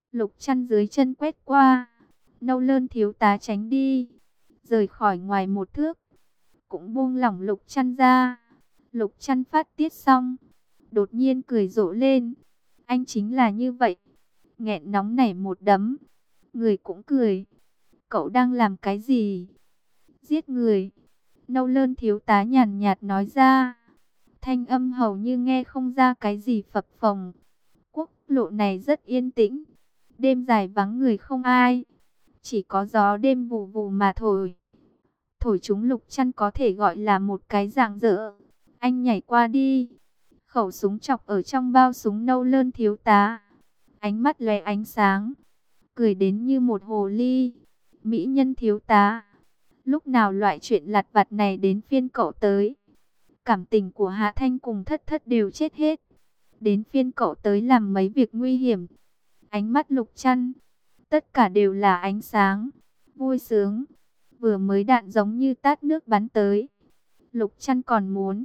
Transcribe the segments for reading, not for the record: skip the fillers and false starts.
Lục Chăn dưới chân quét qua, Nâu Lơn thiếu tá tránh đi, rời khỏi ngoài một thước, cũng buông lỏng Lục Chăn ra. Lục Chăn phát tiết xong, đột nhiên cười rộ lên. Anh chính là như vậy, nghẹn nóng nảy một đấm. Người cũng cười. Cậu đang làm cái gì? Giết người. Nâu Lơn thiếu tá nhàn nhạt nói ra. Thanh âm hầu như nghe không ra cái gì phập phồng. Quốc lộ này rất yên tĩnh. Đêm dài vắng người không ai. Chỉ có gió đêm vù vù mà thổi. Thổi chúng Lục Chăn có thể gọi là một cái rạng rỡ. Anh nhảy qua đi. Khẩu súng chọc ở trong bao súng Nâu Lơn thiếu tá. Ánh mắt lóe ánh sáng. Cười đến như một hồ ly. Mỹ nhân thiếu tá. Lúc nào loại chuyện lặt vặt này đến phiên cậu tới? Cảm tình của Hạ Thanh cùng Thất Thất đều chết hết. Đến phiên cậu tới làm mấy việc nguy hiểm. Ánh mắt Lục Chăn. Tất cả đều là ánh sáng. Vui sướng. Vừa mới đạn giống như tát nước bắn tới. Lục Chăn còn muốn.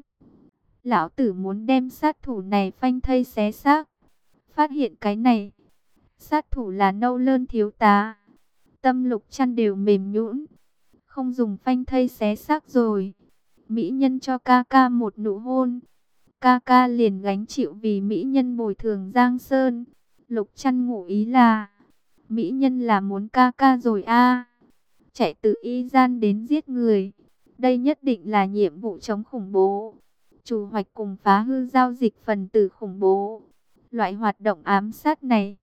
Lão tử muốn đem sát thủ này phanh thây xé xác. Phát hiện cái này. Sát thủ là Nâu Lơn thiếu tá. Tâm Lục Chăn đều mềm nhũn. Không dùng phanh thây xé xác rồi. Mỹ nhân cho ca ca một nụ hôn. Ca ca liền gánh chịu vì mỹ nhân bồi thường Giang Sơn. Lục Chăn ngụ ý là. Mỹ nhân là muốn ca ca rồi a. Chạy từ y gian đến giết người. Đây nhất định là nhiệm vụ chống khủng bố. Trù hoạch cùng phá hư giao dịch phần tử khủng bố. Loại hoạt động ám sát này.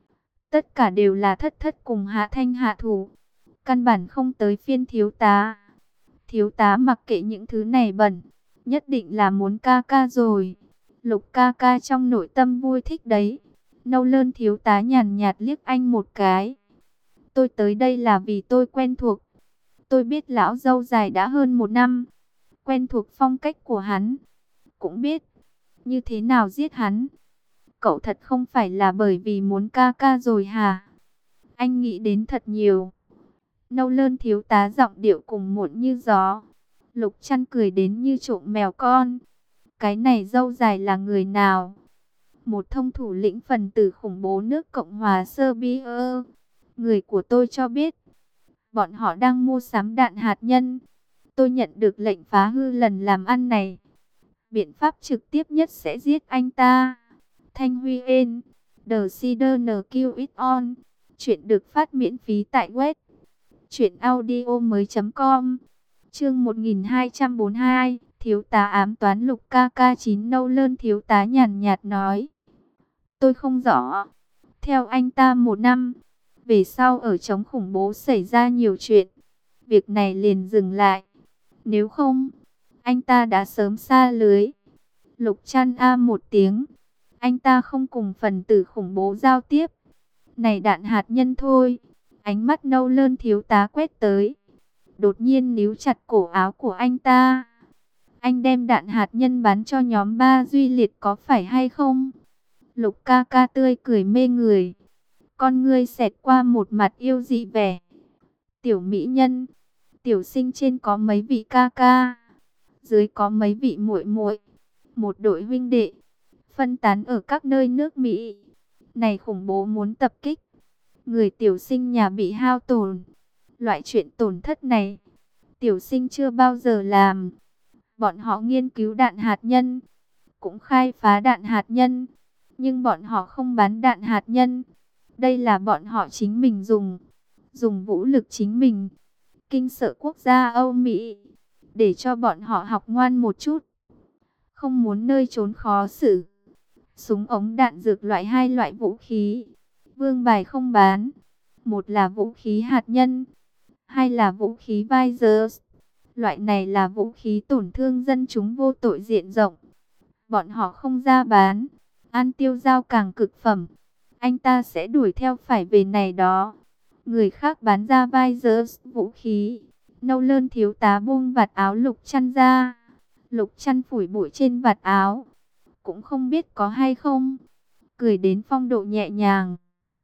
Tất cả đều là Thất Thất cùng Hạ Thanh hạ thủ. Căn bản không tới phiên thiếu tá. Thiếu tá mặc kệ những thứ này bẩn. Nhất định là muốn ca ca rồi. Lục ca ca trong nội tâm vui thích đấy. Nâu Lơn thiếu tá nhàn nhạt liếc anh một cái. Tôi tới đây là vì tôi quen thuộc. Tôi biết lão dâu dài đã hơn 1 năm. Quen thuộc phong cách của hắn. Cũng biết như thế nào giết hắn. Cậu thật không phải là bởi vì muốn ca ca rồi hả? Anh nghĩ đến thật nhiều. Nâu Lơn thiếu tá giọng điệu cùng muộn như gió. Lục Chăn cười đến như trộm mèo con. Cái này dâu dài là người nào? Một thông thủ lĩnh phần tử khủng bố nước Cộng hòa Serbia. Người của tôi cho biết. Bọn họ đang mua sắm đạn hạt nhân. Tôi nhận được lệnh phá hư lần làm ăn này. Biện pháp trực tiếp nhất sẽ giết anh ta. Thanh Huy En. The Sider NQ It On. Chuyện được phát miễn phí tại web. Truyệnaudiomoi.com. Chương 1242. Thiếu tá ám toán Lục KK9. Nâu Lơn thiếu tá nhàn nhạt nói. Tôi không rõ. Theo anh ta 1 năm. Về sau ở chống khủng bố xảy ra nhiều chuyện. Việc này liền dừng lại. Nếu không, anh ta đã sớm sa lưới. Lục Chăn a một tiếng. Anh ta không cùng phần tử khủng bố giao tiếp. Này đạn hạt nhân thôi. Ánh mắt Nâu Lơn thiếu tá quét tới. Đột nhiên níu chặt cổ áo của anh ta. Anh đem đạn hạt nhân bắn cho nhóm 3 Duy Liệt có phải hay không? Lục ca ca tươi cười mê người. Con ngươi xẹt qua một mặt yêu dị vẻ. Tiểu mỹ nhân. Tiểu sinh trên có mấy vị ca ca. Dưới có mấy vị muội muội. Một đội huynh đệ. Phân tán ở các nơi nước Mỹ. Này khủng bố muốn tập kích. Người tiểu sinh nhà bị hao tổn. Loại chuyện tổn thất này. Tiểu sinh chưa bao giờ làm. Bọn họ nghiên cứu đạn hạt nhân. Cũng khai phá đạn hạt nhân. Nhưng bọn họ không bán đạn hạt nhân. Đây là bọn họ chính mình dùng. Dùng vũ lực chính mình. Kinh sợ quốc gia Âu Mỹ. Để cho bọn họ học ngoan một chút. Không muốn nơi trốn khó xử. Súng ống đạn dược loại 2 loại vũ khí. Vương bài không bán. Một là vũ khí hạt nhân. 2 là vũ khí Visor. Loại này là vũ khí tổn thương dân chúng vô tội diện rộng. Bọn họ không ra bán. An tiêu giao càng cực phẩm. Anh ta sẽ đuổi theo phải về này đó. Người khác bán ra Visor vũ khí. Nâu Lơn thiếu tá buông vạt áo Lục Chăn ra. Lục Chăn phủi bụi trên vạt áo. Cũng không biết có hay không. Cười đến phong độ nhẹ nhàng.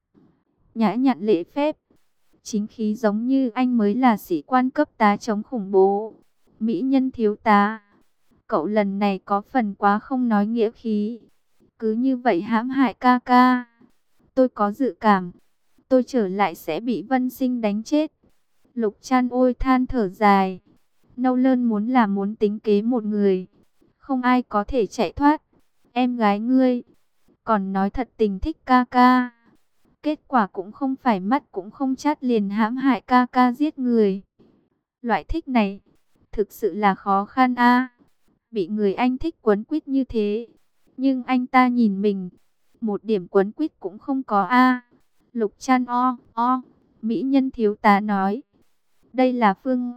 Nhã nhặn lễ phép. Chính khí giống như anh mới là sĩ quan cấp tá chống khủng bố. Mỹ nhân thiếu tá. Cậu lần này có phần quá không nói nghĩa khí. Cứ như vậy hãm hại ca ca. Tôi có dự cảm. tôi trở lại sẽ bị Vân Sinh đánh chết. Lục Trăn ôi than thở dài. Nâu Lơn muốn tính kế một người, không ai có thể chạy thoát. Em gái ngươi còn nói thật tình thích ca ca, kết quả cũng không phải mắt cũng không chát liền hãm hại ca ca giết người. Loại thích này thực sự là khó khăn a. Bị người anh thích quấn quýt như thế, nhưng anh ta nhìn mình, một điểm quấn quýt cũng không có a. Lục Trăn mỹ nhân thiếu tá nói, đây là phương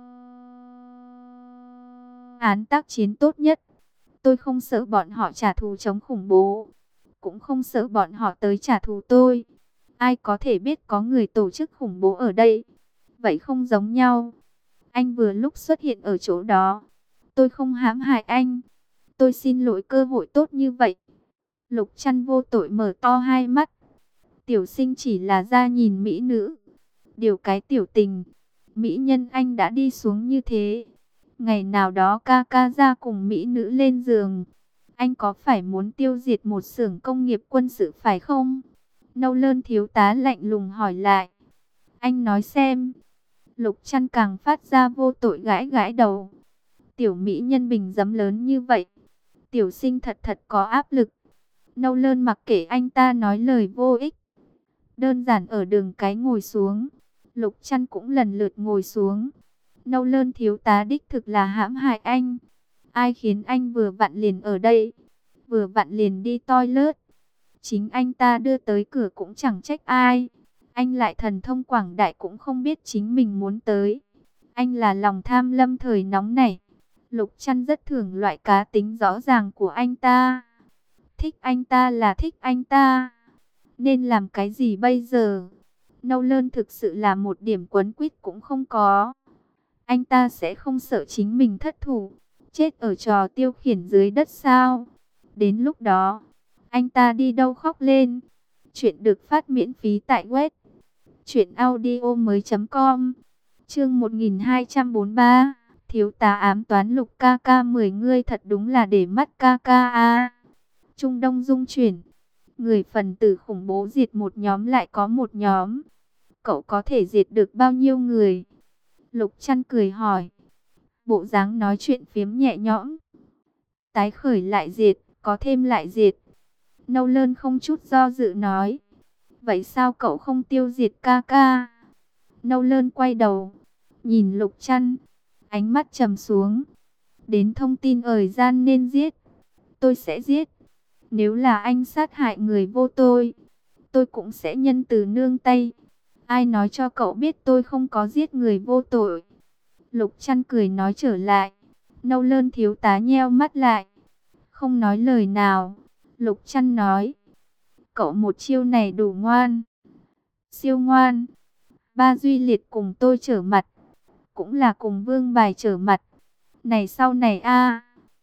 án tác chiến tốt nhất. Tôi không sợ bọn họ trả thù chống khủng bố, cũng không sợ bọn họ tới trả thù tôi. Ai có thể biết có người tổ chức khủng bố ở đây? Vậy không giống nhau. Anh vừa lúc xuất hiện ở chỗ đó, tôi không hãm hại anh. Tôi xin lỗi cơ hội tốt như vậy. Lục Trăn vô tội mở to hai mắt. Tiểu Sinh chỉ là ra nhìn mỹ nữ, điều cái tiểu tình, mỹ nhân anh đã đi xuống như thế. Ngày nào đó ca ca ra cùng mỹ nữ lên giường, anh có phải muốn tiêu diệt một xưởng công nghiệp quân sự phải không? Nâu Lơn thiếu tá lạnh lùng hỏi lại. Anh nói xem. Lục Trăn càng phát ra vô tội gãi gãi đầu. Tiểu mỹ nhân bình giấm lớn như vậy, Tiểu Sinh thật thật có áp lực. Nâu Lơn mặc kệ anh ta nói lời vô ích, đơn giản ở đường cái ngồi xuống. Lục Trăn cũng lần lượt ngồi xuống. Nâu Lơn thiếu tá đích thực là hãm hại anh. Ai khiến anh vừa vặn liền ở đây, vừa vặn liền đi toilet. Chính anh ta đưa tới cửa cũng chẳng trách ai. Anh lại thần thông quảng đại cũng không biết chính mình muốn tới. Anh là lòng tham lâm thời nóng này. Lục Trăn rất thường loại cá tính rõ ràng của anh ta. Thích anh ta là thích anh ta. Nên làm cái gì bây giờ? Nâu Lơn thực sự là một điểm quấn quýt cũng không có. Anh ta sẽ không sợ chính mình thất thủ, chết ở trò tiêu khiển dưới đất sao? Đến lúc đó, anh ta đi đâu khóc lên? Chuyện được phát miễn phí tại web truyệnaudiomoi.com. Chương 1243, thiếu tá ám toán Lục ca ca 10 ngươi thật đúng là để mắt ca ca a. Trung Đông rung chuyển, người phần tử khủng bố diệt một nhóm lại có một nhóm. Cậu có thể diệt được bao nhiêu người? Lục Trăn cười hỏi, bộ dáng nói chuyện phiếm nhẹ nhõm. Tái khởi lại diệt, có thêm lại diệt. Nâu Lơn không chút do dự nói, vậy sao cậu không tiêu diệt ca ca? Nâu Lơn quay đầu, nhìn Lục Trăn, ánh mắt trầm xuống. Đến thông tin ở gian nên giết, tôi sẽ giết. Nếu là anh sát hại người vô tội, tôi cũng sẽ nhân từ nương tay. Ai nói cho cậu biết tôi không có giết người vô tội? Lục Trăn cười nói trở lại. Nâu Lơn thiếu tá nheo mắt lại, không nói lời nào. Lục Trăn nói, cậu một chiêu này đủ ngoan, siêu ngoan. Ba Duy Liệt cùng tôi trở mặt, cũng là cùng Vương Bài trở mặt. Này sau này a,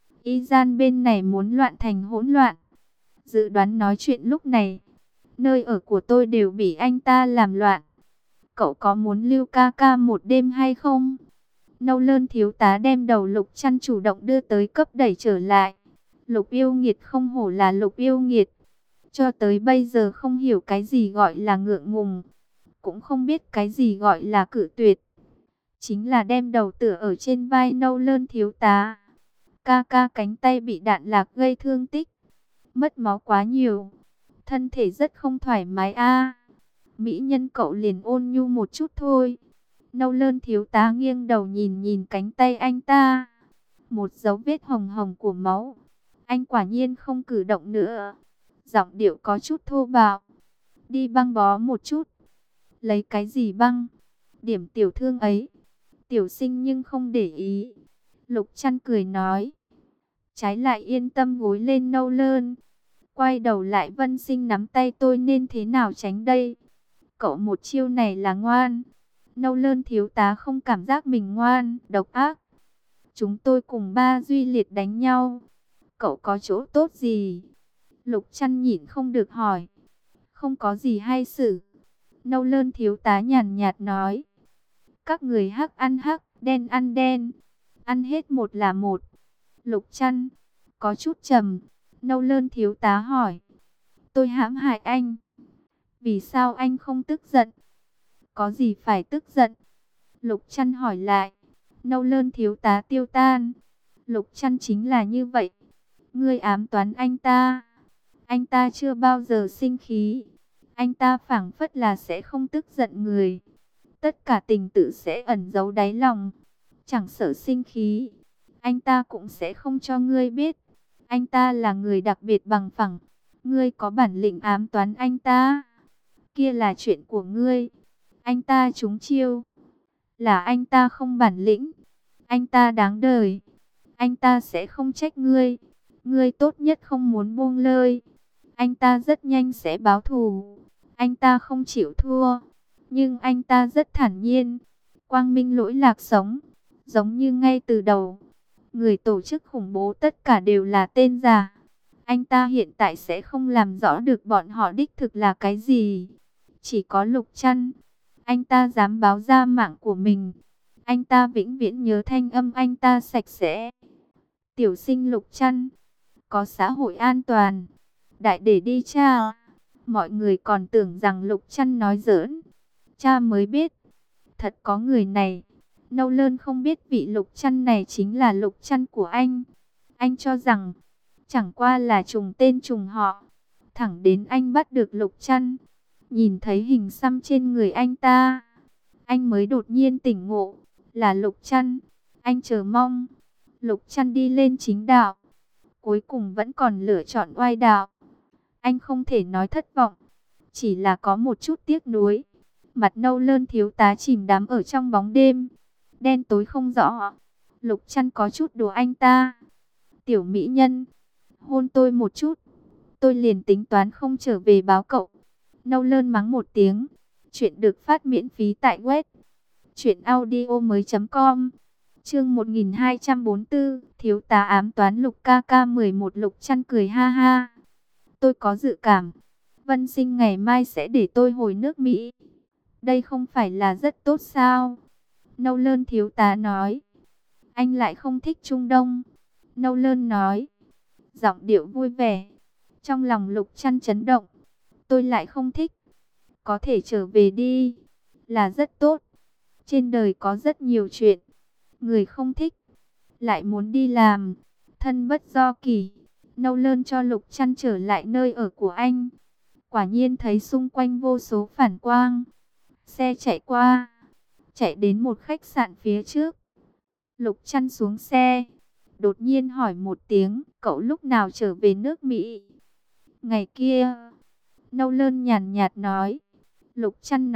y gian bên này muốn loạn thành hỗn loạn. Dự đoán nói chuyện lúc này, nơi ở của tôi đều bị anh ta làm loạn. Cậu có muốn lưu ca ca một đêm hay không? Nâu Lơn thiếu tá đem đầu Lục Trăn chủ động đưa tới cấp đẩy trở lại. Lục yêu nghiệt không hổ là Lục yêu nghiệt. Cho tới bây giờ không hiểu cái gì gọi là ngượng ngùng, cũng không biết cái gì gọi là cự tuyệt. Chính là đem đầu tựa ở trên vai Nâu Lơn thiếu tá. Ca ca cánh tay bị đạn lạc gây thương tích, mất máu quá nhiều, thân thể rất không thoải mái a. Mỹ nhân cậu liền ôn nhu một chút thôi. Nâu Lơn thiếu tá nghiêng đầu nhìn nhìn cánh tay anh ta, một dấu vết hồng hồng của máu. Anh quả nhiên không cử động nữa, giọng điệu có chút thô bạo. Đi băng bó một chút. Lấy cái gì băng? Điểm tiểu thương ấy. Tiểu Sinh nhưng không để ý. Lục Trăn cười nói. Trái lại yên tâm gối lên Nâu Lơn. Quay đầu lại Vân Sinh nắm tay tôi nên thế nào tránh đây? Cậu một chiêu này là ngoan. Nâu Lơn thiếu tá không cảm giác mình ngoan, độc ác. Chúng tôi cùng Ba Duy Liệt đánh nhau, cậu có chỗ tốt gì? Lục Trăn nhịn không được hỏi. Không có gì hay xử. Nâu Lơn thiếu tá nhàn nhạt nói. Các người hắc ăn hắc, đen ăn đen, ăn hết một là một. Lục Trăn có chút trầm. Nâu Lơn thiếu tá hỏi. Tôi hãm hại anh. Vì sao anh không tức giận? Có gì phải tức giận? Lục Trăn hỏi lại. Nâu Lơn thiếu tá tiêu tan. Lục Trăn chính là như vậy. Ngươi ám toán anh ta. Anh ta chưa bao giờ sinh khí. Anh ta phảng phất là sẽ không tức giận người. Tất cả tình tự sẽ ẩn giấu đáy lòng. Chẳng sợ sinh khí, anh ta cũng sẽ không cho ngươi biết. Anh ta là người đặc biệt bằng phẳng. Ngươi có bản lĩnh ám toán anh ta, kia là chuyện của ngươi. Anh ta trúng chiêu, là anh ta không bản lĩnh. Anh ta đáng đời. Anh ta sẽ không trách ngươi. Ngươi tốt nhất không muốn buông lơi. Anh ta rất nhanh sẽ báo thù. Anh ta không chịu thua. Nhưng anh ta rất thản nhiên. Quang minh lỗi lạc sống. Giống như ngay từ đầu, người tổ chức khủng bố tất cả đều là tên giả. Anh ta hiện tại sẽ không làm rõ được bọn họ đích thực là cái gì. Chỉ có Lục Trăn, anh ta dám báo ra mạng của mình. Anh ta vĩnh viễn nhớ thanh âm anh ta sạch sẽ. Tiểu sinh Lục Trăn, có xã hội an toàn. Đại để đi cha. Mọi người còn tưởng rằng Lục Trăn nói giỡn. Cha mới biết, thật có người này. Nâu Lơn không biết vị Lục Trăn này chính là Lục Trăn của anh. Anh cho rằng chẳng qua là trùng tên trùng họ. Thẳng đến anh bắt được Lục Trăn, nhìn thấy hình xăm trên người anh ta, anh mới đột nhiên tỉnh ngộ, là Lục Trăn. Anh chờ mong Lục Trăn đi lên chính đạo, cuối cùng vẫn còn lựa chọn oai đạo. Anh không thể nói thất vọng, chỉ là có một chút tiếc nuối. Mặt Nâu Lơn thiếu tá chìm đắm ở trong bóng đêm đen tối không rõ. Lục Trăn có chút đùa anh ta. Tiểu mỹ nhân, hôn tôi một chút, tôi liền tính toán không trở về báo cậu. Nâu Lơn mắng một tiếng. Chuyện được phát miễn phí tại web truyệnaudiomoi.com. Chương 1244, thiếu tá ám toán Lục ca ca 11. Lục Trăn cười ha ha. Tôi có dự cảm, Vân Sinh ngày mai sẽ để tôi hồi nước Mỹ. Đây không phải là rất tốt sao? Nâu Lơn thiếu tá nói. Anh lại không thích Trung Đông. Nâu Lơn nói, giọng điệu vui vẻ. Trong lòng Lục Trăn chấn động. Tôi lại không thích. Có thể trở về đi, là rất tốt. Trên đời có rất nhiều chuyện, người không thích, lại muốn đi làm, thân bất do kỳ. Nâu Lơn cho Lục Trăn trở lại nơi ở của anh. Quả nhiên thấy xung quanh vô số phản quang. Xe chạy qua, chạy đến một khách sạn phía trước. Lục Trăn xuống xe, đột nhiên hỏi một tiếng, cậu lúc nào trở về nước Mỹ? Ngày kia. Nâu Lơn nhàn nhạt nói. Lục Trăn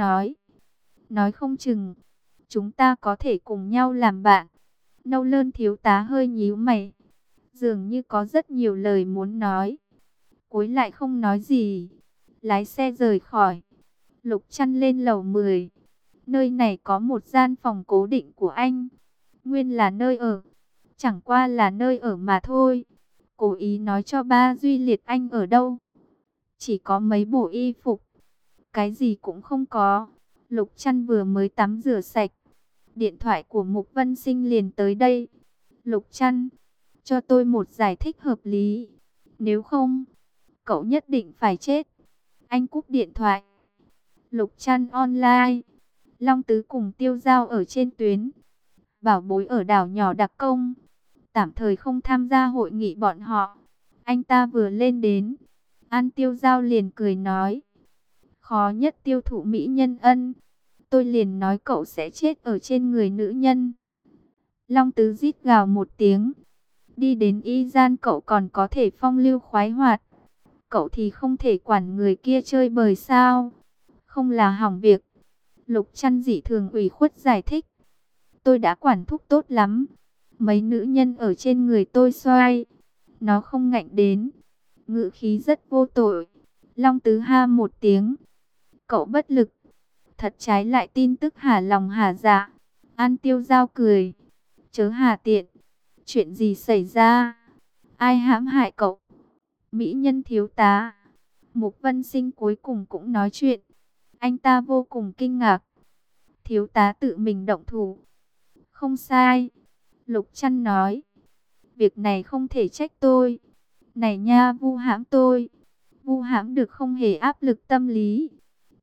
nói không chừng chúng ta có thể cùng nhau làm bạn. Nâu Lơn thiếu tá hơi nhíu mày, dường như có rất nhiều lời muốn nói, cuối lại không nói gì, lái xe rời khỏi. Lục Trăn lên lầu 10. Nơi này có một gian phòng cố định của anh, nguyên là nơi ở, chẳng qua là nơi ở mà thôi. Cố ý nói cho ba Duy Liệt anh ở đâu. Chỉ có mấy bộ y phục, cái gì cũng không có. Lục Trăn vừa mới tắm rửa sạch, điện thoại của Mục Vân Sinh liền tới đây. Lục Trăn, cho tôi một giải thích hợp lý, nếu không, cậu nhất định phải chết. Anh cúp điện thoại. Lục Trăn online. Long Tứ cùng Tiêu Giao ở trên tuyến. Bảo Bối ở đảo nhỏ đặc công, tạm thời không tham gia hội nghị bọn họ. Anh ta vừa lên đến, An Tiêu Giao liền cười nói, khó nhất tiêu thụ mỹ nhân ân. Tôi liền nói cậu sẽ chết ở trên người nữ nhân. Long Tứ rít gào một tiếng. Đi đến y gian cậu còn có thể phong lưu khoái hoạt, cậu thì không thể quản người kia chơi bời sao? Không là hỏng việc. Lục Trăn dị thường ủy khuất giải thích. Tôi đã quản thúc tốt lắm. Mấy nữ nhân ở trên người tôi xoay, nó không ngạnh đến. Ngữ khí rất vô tội. Long Tứ ha một tiếng. Cậu bất lực. Thật trái lại tin tức hả lòng hả dạ. An Tiêu Giao cười. Chớ hà tiện. Chuyện gì xảy ra? Ai hãm hại cậu? Mỹ nhân thiếu tá. Mục Vân Sinh cuối cùng cũng nói chuyện. Anh ta vô cùng kinh ngạc. Thiếu tá tự mình động thủ. Không sai. Lục Trăn nói. Việc này không thể trách tôi. Này nha, vu hãm tôi. Vu hãm được không hề áp lực tâm lý.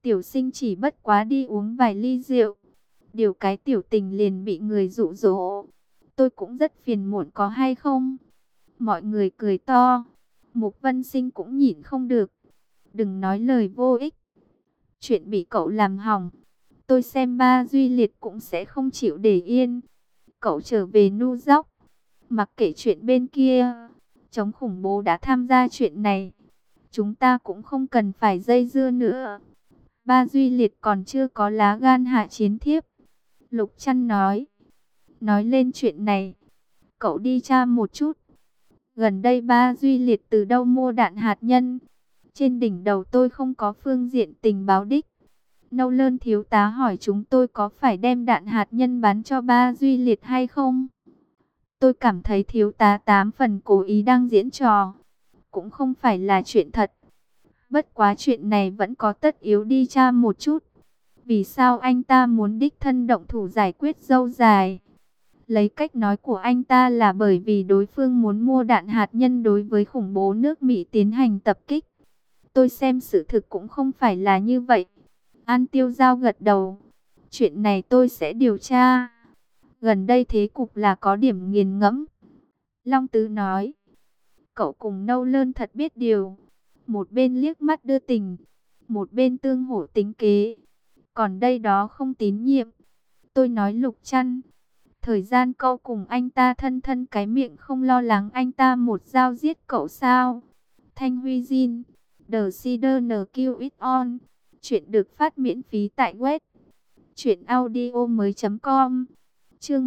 Tiểu sinh chỉ bất quá đi uống vài ly rượu. Điều cái tiểu tình liền bị người dụ dỗ. Tôi cũng rất phiền muộn có hay không? Mọi người cười to. Mục Vân Sinh cũng nhịn không được. Đừng nói lời vô ích. Chuyện bị cậu làm hỏng. Tôi xem ba Duy Liệt cũng sẽ không chịu để yên. Cậu trở về New York. Mặc kệ chuyện bên kia. Chống khủng bố đã tham gia chuyện này. Chúng ta cũng không cần phải dây dưa nữa. Ba Duy Liệt còn chưa có lá gan hạ chiến thiếp. Lục Trăn nói. Nói lên chuyện này. Cậu đi tra một chút. Gần đây ba Duy Liệt từ đâu mua đạn hạt nhân? Trên đỉnh đầu tôi không có phương diện tình báo đích. Nâu Lơn thiếu tá hỏi chúng tôi có phải đem đạn hạt nhân bán cho ba Duy Liệt hay không? Tôi cảm thấy thiếu tá 8 phần cố ý đang diễn trò. Cũng không phải là chuyện thật. Bất quá chuyện này vẫn có tất yếu đi tra một chút. Vì sao anh ta muốn đích thân động thủ giải quyết dâu dài? Lấy cách nói của anh ta là bởi vì đối phương muốn mua đạn hạt nhân đối với khủng bố nước Mỹ tiến hành tập kích. Tôi xem sự thực cũng không phải là như vậy. An Tiêu Giao gật đầu. Chuyện này tôi sẽ điều tra. Gần đây thế cục là có điểm nghiền ngẫm. Long Tứ nói. Cậu cùng Nâu Lơn thật biết điều. Một bên liếc mắt đưa tình. Một bên tương hỗ tính kế. Còn đây đó không tín nhiệm. Tôi nói Lục Trăn. Thời gian cậu cùng anh ta thân thân cái miệng không lo lắng anh ta một dao giết cậu sao? Thanh Huy Jin. The Cider NQ It On. Chuyện được phát miễn phí tại web. Truyệnaudiomoi.com. Chương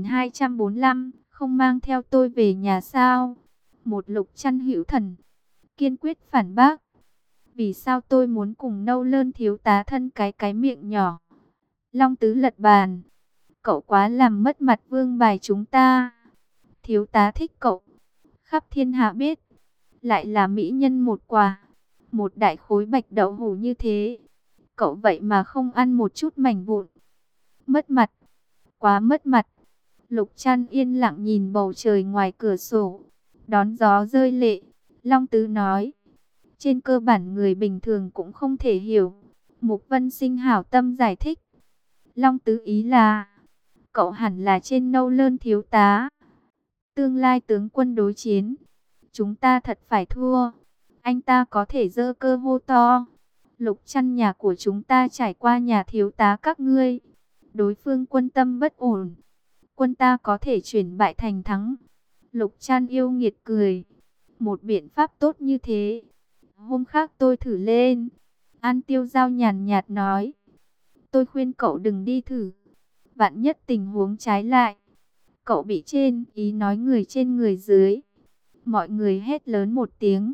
1245. Không mang theo tôi về nhà sao? Một Lục Trăn hữu thần. Kiên quyết phản bác. Vì sao tôi muốn cùng Nâu Lơn thiếu tá thân cái miệng nhỏ? Long Tứ lật bàn. Cậu quá làm mất mặt vương bài chúng ta. Thiếu tá thích cậu. Khắp thiên hạ biết. Lại là mỹ nhân một quả. Một đại khối bạch đậu hũ như thế. Cậu vậy mà không ăn một chút mảnh vụn. Mất mặt. Quá mất mặt. Lục Trăn yên lặng nhìn bầu trời ngoài cửa sổ. Đón gió rơi lệ. Long Tứ nói. Trên cơ bản người bình thường cũng không thể hiểu. Mục Vân Sinh hảo tâm giải thích. Long Tứ ý là. Cậu hẳn là trên Nâu Lơn thiếu tá. Tương lai tướng quân đối chiến. Chúng ta thật phải thua. Anh ta có thể giơ cơ hô to. Lục Trăn nhà của chúng ta trải qua nhà thiếu tá các ngươi. Đối phương quân tâm bất ổn. Quân ta có thể chuyển bại thành thắng. Lục Trăn yêu nghiệt cười. Một biện pháp tốt như thế. Hôm khác tôi thử lên. An Tiêu Giao nhàn nhạt nói. Tôi khuyên cậu đừng đi thử. Vạn nhất tình huống trái lại. Cậu bị trên, ý nói người trên người dưới. Mọi người hét lớn một tiếng.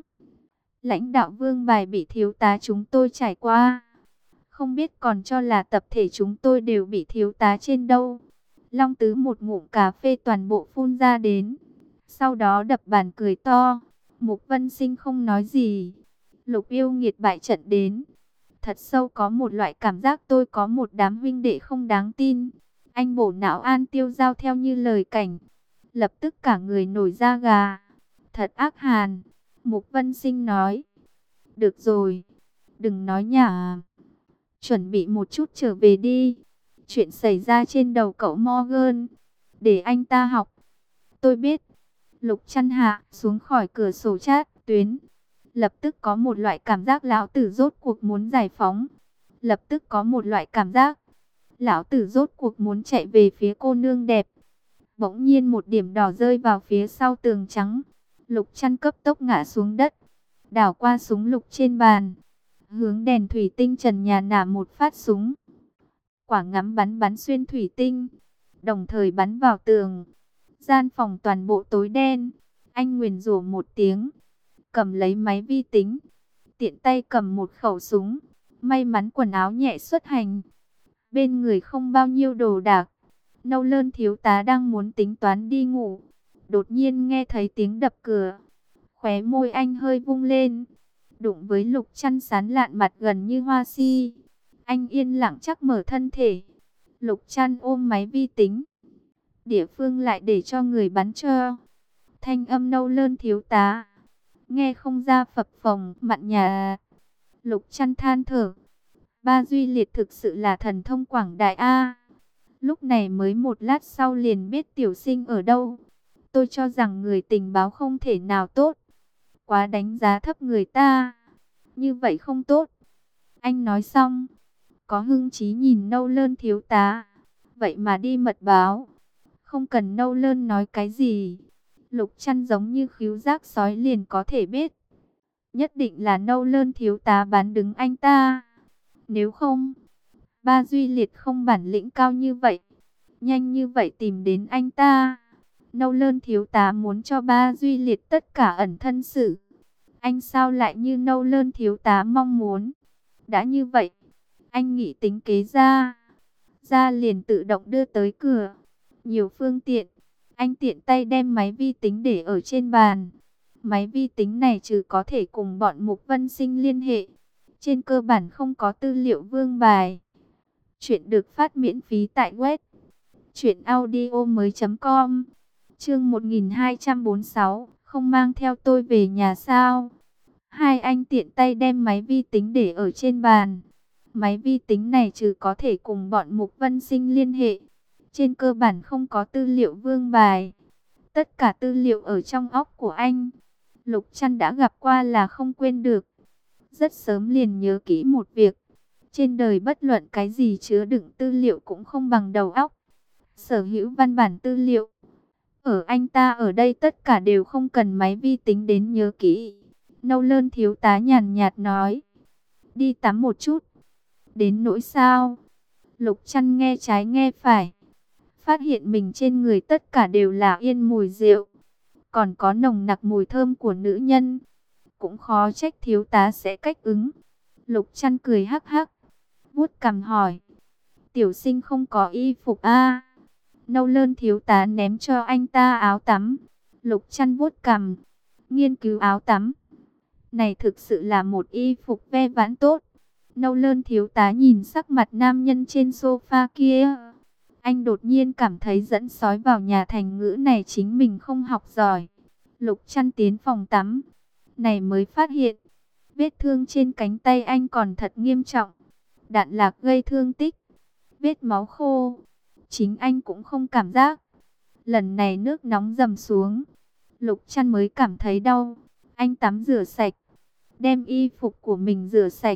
Lãnh đạo vương bài bị thiếu tá chúng tôi trải qua. Không biết còn cho là tập thể chúng tôi đều bị thiếu tá trên đâu. Long Tứ một ngụm cà phê toàn bộ phun ra đến. Sau đó đập bàn cười to. Mục Vân Sinh không nói gì. Lục yêu nghiệt bại trận đến. Thật sâu có một loại cảm giác tôi có một đám huynh đệ không đáng tin. Anh bổ não An Tiêu Giao theo như lời cảnh. Lập tức cả người nổi da gà. Thật ác hàn. Mục Vân Sinh nói. Được rồi. Đừng nói nhảm. Chuẩn bị một chút trở về đi. Chuyện xảy ra trên đầu cậu Morgan. Để anh ta học. Tôi biết. Lục Trăn hạ xuống khỏi cửa sổ chat tuyến. Lập tức có một loại cảm giác lão tử rốt cuộc muốn giải phóng. Lập tức có một loại cảm giác. Lão tử rốt cuộc muốn chạy về phía cô nương đẹp. Bỗng nhiên một điểm đỏ rơi vào phía sau tường trắng. Lục Trăn cấp tốc ngã xuống đất. Đảo qua súng lục trên bàn. Hướng đèn thủy tinh trần nhà nả một phát súng. Quả ngắm bắn xuyên thủy tinh. Đồng thời bắn vào tường. Gian phòng toàn bộ tối đen. Anh nguyền rủa một tiếng. Cầm lấy máy vi tính. Tiện tay cầm một khẩu súng. May mắn quần áo nhẹ xuất hành. Bên người không bao nhiêu đồ đạc. Nâu Lơn thiếu tá đang muốn tính toán đi ngủ. Đột nhiên nghe thấy tiếng đập cửa. Khóe môi anh hơi vung lên. Đụng với Lục Trăn sán lạn mặt gần như hoa si. Anh yên lặng chắc mở thân thể. Lục Trăn ôm máy vi tính. Địa phương lại để cho người bắn cho. Thanh âm Nâu Lơn thiếu tá. Nghe không ra phập phồng mặn nhà. Lục Trăn than thở. Ba Duy Liệt thực sự là thần thông quảng đại a. Lúc này mới một lát sau liền biết tiểu sinh ở đâu. Tôi cho rằng người tình báo không thể nào tốt. Quá đánh giá thấp người ta. Như vậy không tốt. Anh nói xong, có hưng chí nhìn Nâu Lơn thiếu tá. Vậy mà đi mật báo. Không cần Nâu Lơn nói cái gì. Lục Chăn giống như khứu giác sói liền có thể biết. Nhất định là Nâu Lơn thiếu tá bán đứng anh ta. Nếu không, Ba Duy Liệt không bản lĩnh cao như vậy. Nhanh như vậy tìm đến anh ta. Nâu Lơn thiếu tá muốn cho Ba Duy Liệt tất cả ẩn thân sự. Anh sao lại như Nâu Lơn thiếu tá mong muốn. Đã như vậy, anh nghĩ tính kế ra liền tự động đưa tới cửa. Nhiều phương tiện, anh tiện tay đem máy vi tính để ở trên bàn. Máy vi tính này trừ có thể cùng bọn Mục Vân Sinh liên hệ, trên cơ bản không có tư liệu vương bài. Chuyện được phát miễn phí tại web truyệnaudiomoi.com. Chương 1246, không mang theo tôi về nhà sao? Hai anh tiện tay đem máy vi tính để ở trên bàn. Máy vi tính này trừ có thể cùng bọn Mục Vân Sinh liên hệ, trên cơ bản không có tư liệu vương bài. Tất cả tư liệu ở trong óc của anh, Lục Chăn đã gặp qua là không quên được. Rất sớm liền nhớ kỹ một việc. Trên đời bất luận cái gì chứa đựng tư liệu cũng không bằng đầu óc. Sở hữu văn bản tư liệu ở anh ta ở đây tất cả đều không cần máy vi tính đến nhớ kỹ. Nâu Lơn thiếu tá nhàn nhạt nói. Đi tắm một chút. Đến nỗi sao? Lục Chăn nghe trái nghe phải. Phát hiện mình trên người tất cả đều là yên mùi rượu. Còn có nồng nặc mùi thơm của nữ nhân. Cũng khó trách thiếu tá sẽ cách ứng. Lục Chăn cười hắc hắc. Vuốt cằm hỏi. Tiểu sinh không có y phục a. Nâu Lơn thiếu tá ném cho anh ta áo tắm. Lục Chăn vuốt cằm, nghiên cứu áo tắm. Này thực sự là một y phục ve vãn tốt. Nâu Lơn thiếu tá nhìn sắc mặt nam nhân trên sofa kia. Anh đột nhiên cảm thấy dẫn sói vào nhà thành ngữ này chính mình không học giỏi. Lục Chăn tiến phòng tắm. Này mới phát hiện, vết thương trên cánh tay anh còn thật nghiêm trọng. Đạn lạc gây thương tích, vết máu khô. Chính anh cũng không cảm giác. Lần này nước nóng dầm xuống, Lục Chăn mới cảm thấy đau. Anh tắm rửa sạch, đem y phục của mình rửa sạch.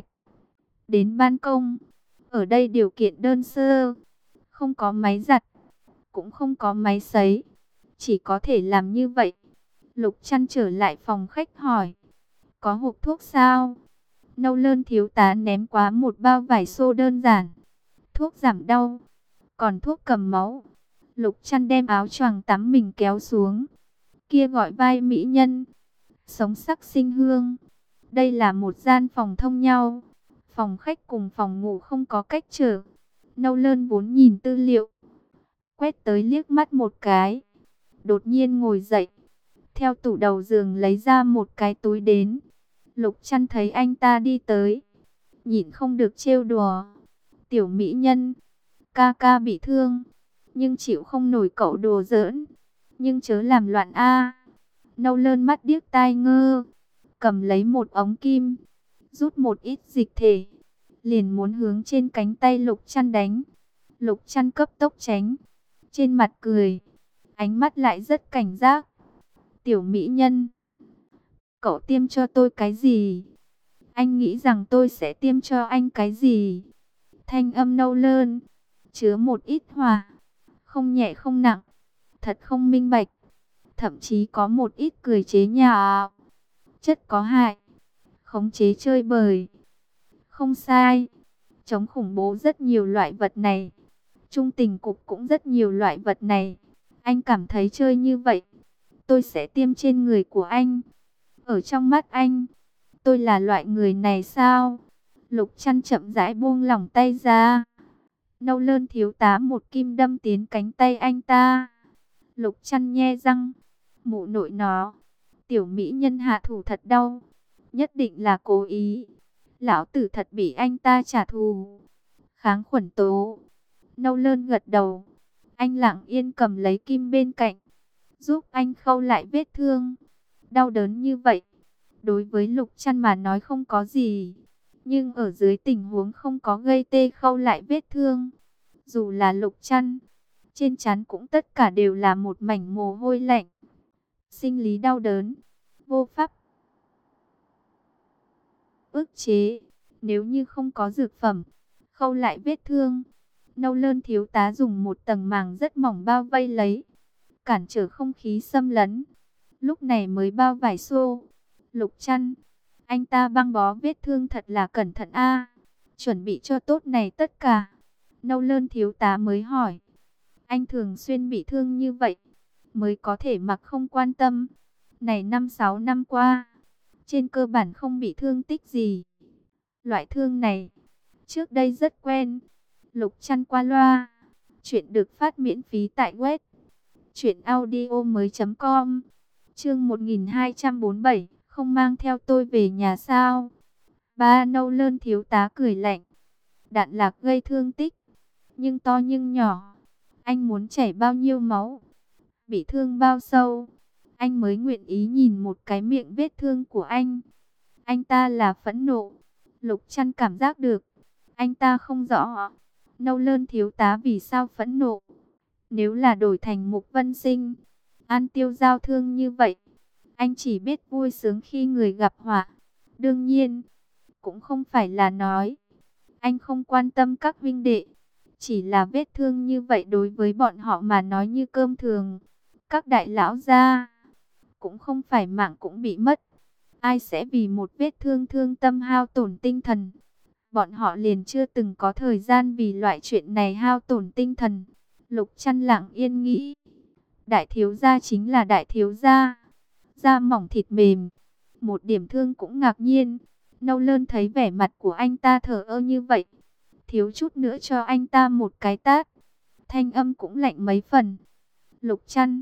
Đến ban công, ở đây điều kiện đơn sơ, không có máy giặt, cũng không có máy sấy, chỉ có thể làm như vậy. Lục Chăn trở lại phòng khách hỏi, có hộp thuốc sao? Nâu Lơn thiếu tá ném quá một bao vải xô đơn giản. Thuốc giảm đau, còn thuốc cầm máu. Lục Chăn đem áo choàng tắm mình kéo xuống. Kia gọi vai mỹ nhân, sống sắc sinh hương. Đây là một gian phòng thông nhau. Phòng khách cùng phòng ngủ không có cách trở. Nâu Lơn vốn nhìn tư liệu, quét tới liếc mắt một cái, đột nhiên ngồi dậy, theo tủ đầu giường lấy ra một cái túi đến. Lục Chăn thấy anh ta đi tới, nhịn không được trêu đùa. Tiểu mỹ nhân, ca ca bị thương, nhưng chịu không nổi cậu đùa giỡn. Nhưng chớ làm loạn a. Nâu Lơn mắt điếc tai ngơ, cầm lấy một ống kim, rút một ít dịch thể, liền muốn hướng trên cánh tay Lục Chăn đánh. Lục Chăn cấp tốc tránh, trên mặt cười, ánh mắt lại rất cảnh giác. Tiểu mỹ nhân, cậu tiêm cho tôi cái gì? Anh nghĩ rằng tôi sẽ tiêm cho anh cái gì? Thanh âm Nâu Lơn chứa một ít hòa, không nhẹ không nặng, thật không minh bạch, thậm chí có một ít cười chế nhạo. Chất có hại, khống chế chơi bời. Không sai, chống khủng bố rất nhiều loại vật này, trung tình cục cũng rất nhiều loại vật này. Anh cảm thấy chơi như vậy, tôi sẽ tiêm trên người của anh. Ở trong mắt anh, tôi là loại người này sao? Lục Chăn chậm rãi buông lỏng tay ra. Nâu Lơn thiếu tá một kim đâm tiến cánh tay anh ta. Lục Chăn nhe răng, mụ nội nó, tiểu mỹ nhân hạ thủ thật đau, nhất định là cố ý. Lão tử thật bị anh ta trả thù. Kháng khuẩn tố. Nâu Lơn gật đầu. Anh lặng yên cầm lấy kim bên cạnh, giúp anh khâu lại vết thương. Đau đớn như vậy, đối với Lục Chăn mà nói không có gì. Nhưng ở dưới tình huống không có gây tê khâu lại vết thương, dù là Lục Trăn, trên trán cũng tất cả đều là một mảnh mồ hôi lạnh. Sinh lý đau đớn, vô pháp ức chế. Nếu như không có dược phẩm, khâu lại vết thương, Nâu Lơn thiếu tá dùng một tầng màng rất mỏng bao vây lấy, cản trở không khí xâm lấn. Lúc này mới bao vải xô. Lục Trăn, anh ta băng bó vết thương thật là cẩn thận a. Chuẩn bị cho tốt này tất cả. Nâu Lơn thiếu tá mới hỏi. Anh thường xuyên bị thương như vậy, mới có thể mặc không quan tâm. Này 5-6 năm qua, trên cơ bản không bị thương tích gì. Loại thương này, trước đây rất quen. Lục Trăn qua loa. Chuyện được phát miễn phí tại web truyệnaudiomoi.com. Chương 1247, không mang theo tôi về nhà sao? Ba. Nâu Lơn thiếu tá cười lạnh. Đạn lạc gây thương tích, nhưng to nhưng nhỏ. Anh muốn chảy bao nhiêu máu, bị thương bao sâu, anh mới nguyện ý nhìn một cái miệng vết thương của anh. Anh ta là phẫn nộ. Lục Trăn cảm giác được. Anh ta không rõ Nâu Lơn thiếu tá vì sao phẫn nộ. Nếu là đổi thành Mục Vân Sinh, An Tiêu giao thương như vậy, anh chỉ biết vui sướng khi người gặp họa. Đương nhiên, cũng không phải là nói anh không quan tâm các huynh đệ, chỉ là vết thương như vậy đối với bọn họ mà nói như cơm thường. Các đại lão gia cũng không phải mạng cũng bị mất. Ai sẽ vì một vết thương thương tâm hao tổn tinh thần? Bọn họ liền chưa từng có thời gian vì loại chuyện này hao tổn tinh thần. Lục Trăn lặng yên nghĩ. Đại thiếu gia chính là đại thiếu gia, da mỏng thịt mềm, một điểm thương cũng ngạc nhiên. Nâu Lơn thấy vẻ mặt của anh ta thờ ơ như vậy, thiếu chút nữa cho anh ta một cái tát. Thanh âm cũng lạnh mấy phần. Lục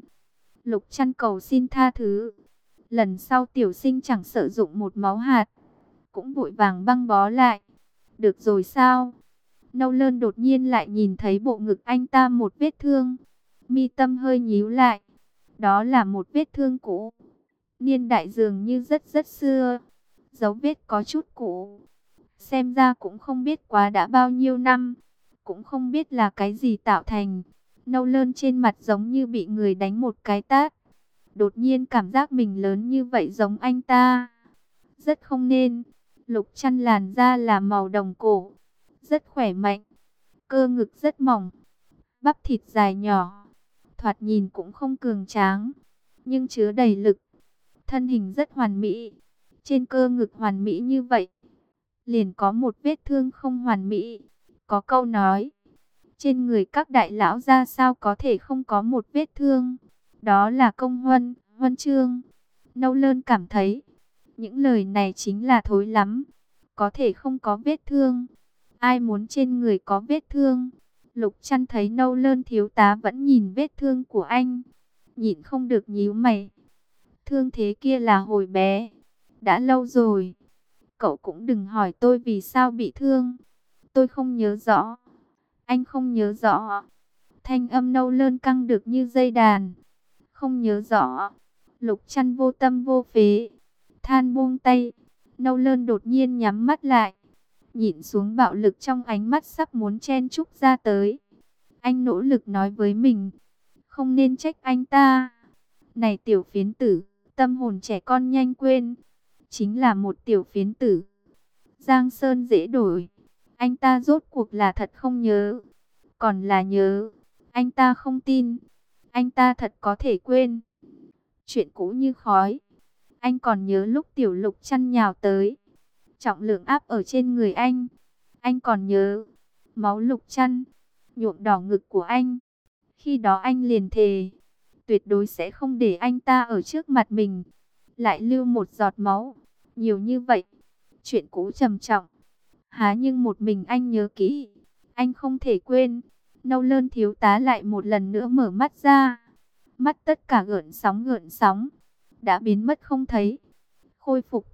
Trăn cầu xin tha thứ. Lần sau tiểu sinh chẳng sử dụng một máu hạt. Cũng vội vàng băng bó lại. Được rồi sao? Nâu Lơn đột nhiên lại nhìn thấy bộ ngực anh ta một vết thương. Mi tâm hơi nhíu lại. Đó là một vết thương cũ. Niên đại dường như rất xưa. Dấu vết có chút cũ. Xem ra cũng không biết quá đã bao nhiêu năm. Cũng không biết là cái gì tạo thành. Nâu Lơn trên mặt giống như bị người đánh một cái tát. Đột nhiên cảm giác mình lớn như vậy giống anh ta. Rất không nên. Lục Trăn làn da là màu đồng cổ. Rất khỏe mạnh. Cơ ngực rất mỏng. Bắp thịt dài nhỏ. Thoạt nhìn cũng không cường tráng, nhưng chứa đầy lực. Thân hình rất hoàn mỹ. Trên cơ ngực hoàn mỹ như vậy, liền có một vết thương không hoàn mỹ. Có câu nói, trên người các đại lão ra sao có thể không có một vết thương. Đó là công huân chương. Nâu Lơn cảm thấy, những lời này chính là thối lắm. Có thể không có vết thương. Ai muốn trên người có vết thương? Lục Trăn thấy Nâu Lơn thiếu tá vẫn nhìn vết thương của anh, nhịn không được nhíu mày. Thương thế kia là hồi bé, đã lâu rồi. Cậu cũng đừng hỏi tôi vì sao bị thương. Tôi không nhớ rõ. Anh không nhớ rõ. Thanh âm Nâu Lơn căng được như dây đàn. Không nhớ rõ. Lục Trăn vô tâm vô phế, than buông tay. Nâu Lơn đột nhiên nhắm mắt lại, nhìn xuống bạo lực trong ánh mắt sắp muốn chen chúc ra tới. Anh nỗ lực nói với mình, không nên trách anh ta. Này tiểu phiến tử, tâm hồn trẻ con nhanh quên. Chính là một tiểu phiến tử. Giang sơn dễ đổi. Anh ta rốt cuộc là thật không nhớ, còn là nhớ. Anh ta không tin. Anh ta thật có thể quên. Chuyện cũ như khói. Anh còn nhớ lúc tiểu Lục Trăn nhào tới, trọng lượng áp ở trên người anh. Anh còn nhớ máu Lục Trăn nhuộm đỏ ngực của anh. Khi đó anh liền thề, tuyệt đối sẽ không để anh ta ở trước mặt mình lại lưu một giọt máu. Nhiều như vậy, chuyện cũ trầm trọng. Há nhưng một mình anh nhớ kỹ, anh không thể quên. Nâu Lơn thiếu tá lại một lần nữa mở mắt ra. Mắt tất cả gợn sóng đã biến mất không thấy. Khôi phục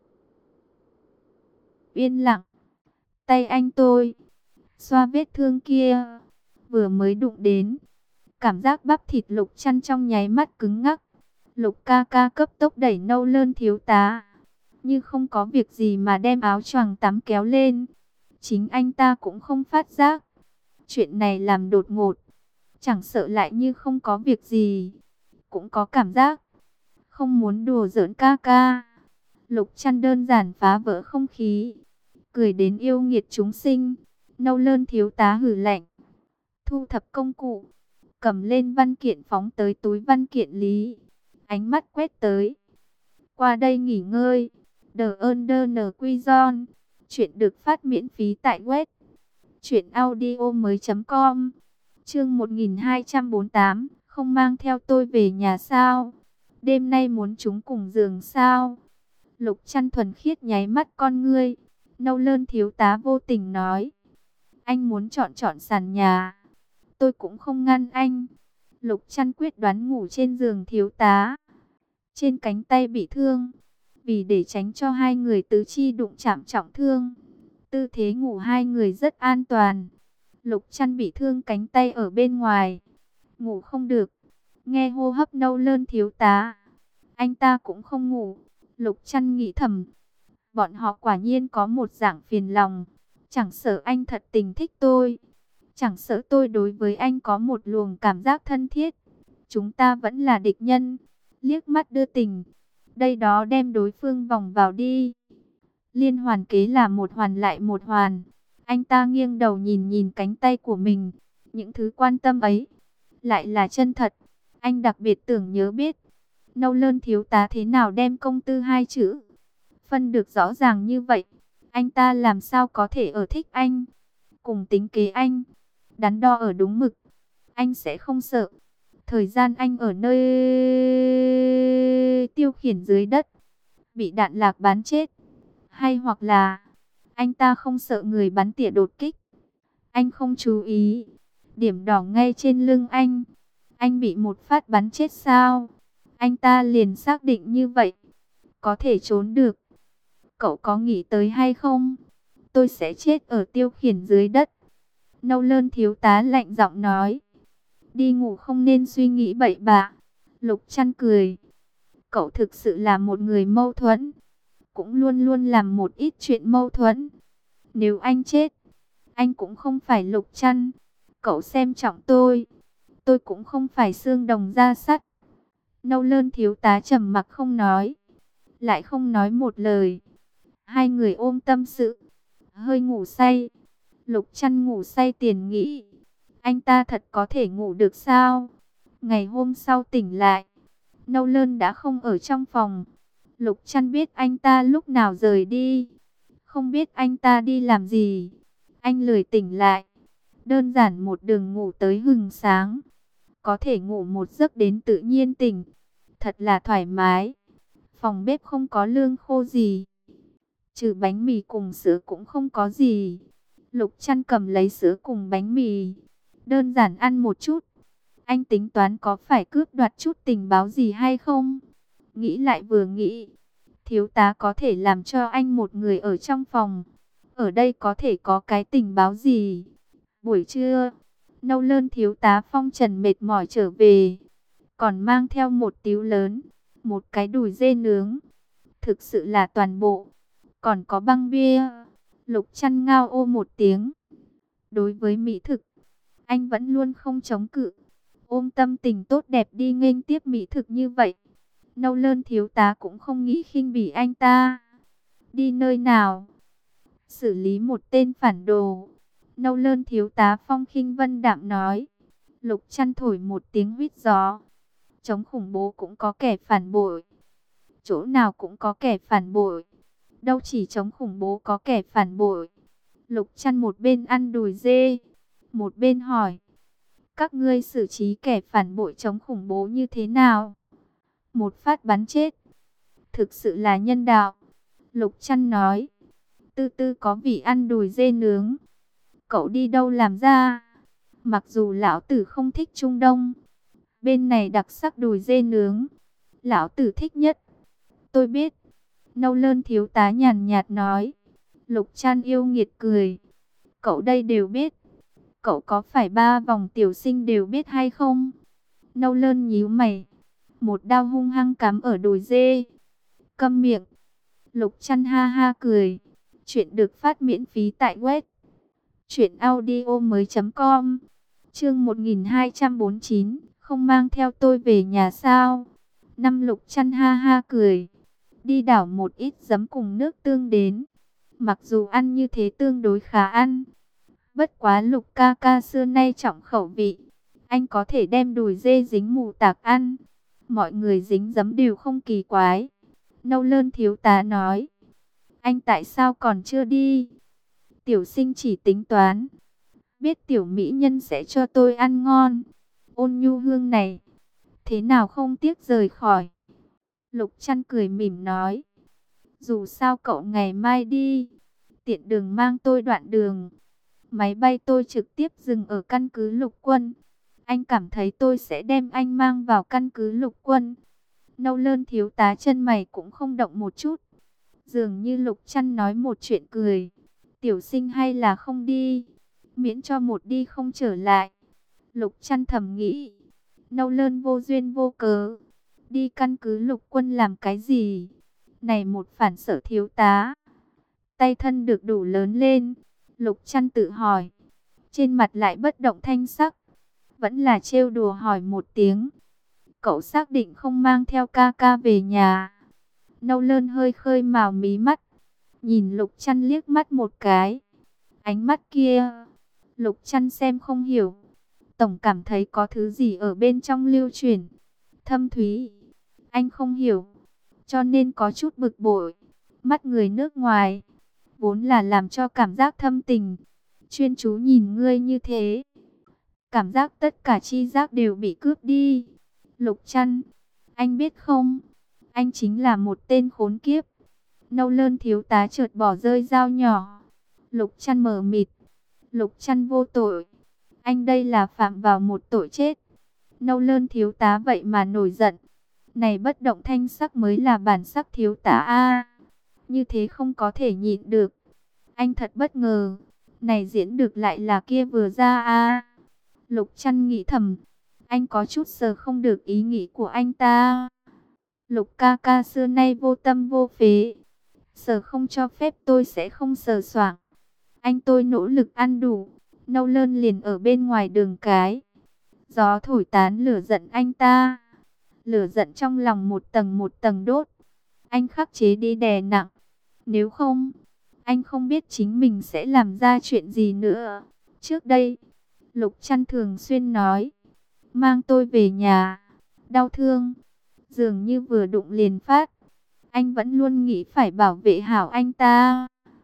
yên lặng. Tay anh tôi xoa vết thương kia, vừa mới đụng đến, cảm giác bắp thịt Lục Trăn trong nháy mắt cứng ngắc. Lục ca ca cấp tốc đẩy Nâu Lơn thiếu tá. như không có việc gì mà đem áo choàng tắm kéo lên. Chính anh ta cũng không phát giác. Chuyện này làm đột ngột, chẳng sợ lại như không có việc gì, cũng có cảm giác không muốn đùa giỡn ca ca. Lục Chăn đơn giản phá vỡ không khí, cười đến yêu nghiệt chúng sinh. Nâu Lơn thiếu tá hừ lạnh, thu thập công cụ, cầm lên văn kiện phóng tới túi văn kiện lý. Ánh mắt quét tới. Qua đây nghỉ ngơi. The Undernq. Chuyện được phát miễn phí tại web truyệnaudiomoi.com. Chương 1248, không mang theo tôi về nhà sao? Đêm nay muốn chúng cùng giường sao? Lục Chăn thuần khiết nháy mắt con ngươi. Nâu Lơn thiếu tá vô tình nói, anh muốn chọn sàn nhà, tôi cũng không ngăn anh. Lục Chăn quyết đoán ngủ trên giường thiếu tá, trên cánh tay bị thương. Vì để tránh cho hai người tứ chi đụng chạm trọng thương, tư thế ngủ hai người rất an toàn. Lục Chăn bị thương cánh tay ở bên ngoài, ngủ không được. Nghe hô hấp Nâu Lơn thiếu tá, anh ta cũng không ngủ. Lục Chăn nghĩ thầm, bọn họ quả nhiên có một dạng phiền lòng. Chẳng sợ anh thật tình thích tôi, chẳng sợ tôi đối với anh có một luồng cảm giác thân thiết, chúng ta vẫn là địch nhân. Liếc mắt đưa tình, đây đó đem đối phương vòng vào đi. Liên hoàn kế là một hoàn lại một hoàn. Anh ta nghiêng đầu nhìn nhìn cánh tay của mình. Những thứ quan tâm ấy lại là chân thật. Anh đặc biệt tưởng nhớ biết Nâu Lơn thiếu tá thế nào đem công tư hai chữ phân được rõ ràng như vậy. Anh ta làm sao có thể ở thích anh, cùng tính kế anh, đắn đo ở đúng mực. Anh sẽ không sợ thời gian anh ở nơi tiêu khiển dưới đất bị đạn lạc bắn chết, hay hoặc là anh ta không sợ người bắn tỉa đột kích. Anh không chú ý điểm đỏ ngay trên lưng anh bị một phát bắn chết sao? Anh ta liền xác định như vậy, có thể trốn được. Cậu có nghĩ tới hay không? Tôi sẽ chết ở tiêu khiển dưới đất. Nâu Lơn thiếu tá lạnh giọng nói. Đi ngủ không nên suy nghĩ bậy bạ. Lục Chăn cười. Cậu thực sự là một người mâu thuẫn, cũng luôn luôn làm một ít chuyện mâu thuẫn. Nếu anh chết, anh cũng không phải Lục Chăn. Cậu xem trọng tôi cũng không phải xương đồng da sắt. Nâu Lơn thiếu tá trầm mặc không nói, lại không nói một lời. Hai người ôm tâm sự, hơi ngủ say. Lục Chăn ngủ say tiền nghĩ, anh ta thật có thể ngủ được sao? Ngày hôm sau tỉnh lại, Nâu Lơn đã không ở trong phòng. Lục Chăn biết anh ta lúc nào rời đi, không biết anh ta đi làm gì. Anh lười tỉnh lại, đơn giản một đường ngủ tới hừng sáng. Có thể ngủ một giấc đến tự nhiên tỉnh, thật là thoải mái. Phòng bếp không có lương khô gì, trừ bánh mì cùng sữa cũng không có gì. Lục Chăn cầm lấy sữa cùng bánh mì, đơn giản ăn một chút. Anh tính toán có phải cướp đoạt chút tình báo gì hay không. Nghĩ lại vừa nghĩ, thiếu tá có thể làm cho anh một người ở trong phòng, ở đây có thể có cái tình báo gì. Buổi trưa, Nâu Lơn thiếu tá phong trần mệt mỏi trở về, còn mang theo một tíu lớn, một cái đùi dê nướng, thực sự là toàn bộ. Còn có băng bia. Lục Chăn ngao ô một tiếng. Đối với mỹ thực, anh vẫn luôn không chống cự, ôm tâm tình tốt đẹp đi nghênh tiếp mỹ thực như vậy. Nâu Lơn thiếu tá cũng không nghĩ khinh bỉ anh ta. Đi nơi nào? Xử lý một tên phản đồ. Nâu Lơn thiếu tá phong khinh vân đạm nói. Lục Chăn thổi một tiếng huýt gió. Chống khủng bố cũng có kẻ phản bội, chỗ nào cũng có kẻ phản bội, đâu chỉ chống khủng bố có kẻ phản bội. Lục Chăn một bên ăn đùi dê, một bên hỏi, các ngươi xử trí kẻ phản bội chống khủng bố như thế nào? Một phát bắn chết, thực sự là nhân đạo. Lục Chăn nói, Tư Tư có vị ăn đùi dê nướng. Cậu đi đâu làm ra? Mặc dù lão tử không thích Trung Đông, bên này đặc sắc đùi dê nướng, lão tử thích nhất. Tôi biết. Nâu Lơn thiếu tá nhàn nhạt nói. Lục Chăn yêu nghiệt cười. Cậu đây đều biết. Cậu có phải ba vòng tiểu sinh đều biết hay không? Nâu Lơn nhíu mày, một đao hung hăng cắm ở đùi dê. Câm miệng. Lục Chăn ha ha cười. Chuyện được phát miễn phí tại web truyệnaudiomoi.com. Chương 1249, không mang theo tôi về nhà sao? Năm Lục Chăn ha ha cười. Đi đảo một ít giấm cùng nước tương đến. Mặc dù ăn như thế tương đối khá ăn. Bất quá Lục ca ca xưa nay trọng khẩu vị. Anh có thể đem đùi dê dính mù tạc ăn. Mọi người dính giấm đều không kỳ quái. Nâu Lơn thiếu tá nói. Anh tại sao còn chưa đi? Tiểu sinh chỉ tính toán. Biết tiểu mỹ nhân sẽ cho tôi ăn ngon. Ôn nhu hương này. Thế nào không tiếc rời khỏi. Lục Chăn cười mỉm nói. Dù sao cậu ngày mai đi. Tiện đường mang tôi đoạn đường. Máy bay tôi trực tiếp dừng ở căn cứ lục quân. Anh cảm thấy tôi sẽ đem anh mang vào căn cứ lục quân. Nâu Lơn thiếu tá chân mày cũng không động một chút. Dường như Lục Chăn nói một chuyện cười. Tiểu sinh hay là không đi. Miễn cho một đi không trở lại. Lục Chăn thầm nghĩ. Nâu Lơn vô duyên vô cớ. Đi căn cứ lục quân làm cái gì? Này một phản sở thiếu tá. Tay thân được đủ lớn lên. Lục Chăn tự hỏi. Trên mặt lại bất động thanh sắc. Vẫn là trêu đùa hỏi một tiếng. Cậu xác định không mang theo ca ca về nhà. Nâu Lơn hơi khơi mào mí mắt. Nhìn Lục Chăn liếc mắt một cái. Ánh mắt kia. Lục Chăn xem không hiểu. Tổng cảm thấy có thứ gì ở bên trong lưu chuyển. Thâm thúy. Anh không hiểu. Cho nên có chút bực bội. Mắt người nước ngoài. Vốn là làm cho cảm giác thâm tình. Chuyên chú nhìn ngươi như thế. Cảm giác tất cả chi giác đều bị cướp đi. Lục Chăn. Anh biết không? Anh chính là một tên khốn kiếp. Nâu Lơn thiếu tá chợt bỏ rơi dao nhỏ. Lục Chăn mờ mịt. Lục Chăn vô tội. Anh đây là phạm vào một tội chết. Nâu Lơn thiếu tá vậy mà nổi giận. Này bất động thanh sắc mới là bản sắc thiếu tá a. Như thế không có thể nhịn được. Anh thật bất ngờ. Này diễn được lại là kia vừa ra a. Lục Chăn nghĩ thầm. Anh có chút sờ không được ý nghĩ của anh ta. Lục ca ca xưa nay vô tâm vô phế. Sờ không cho phép tôi sẽ không sờ soạng. Anh tôi nỗ lực ăn đủ. Nâu Lơn liền ở bên ngoài đường cái. Gió thổi tán lửa giận anh ta. Lửa giận trong lòng một tầng đốt. Anh khắc chế đi đè nặng. Nếu không, anh không biết chính mình sẽ làm ra chuyện gì nữa. Trước đây, Lục Chăn thường xuyên nói. Mang tôi về nhà. Đau thương. Dường như vừa đụng liền phát. Anh vẫn luôn nghĩ phải bảo vệ hảo anh ta.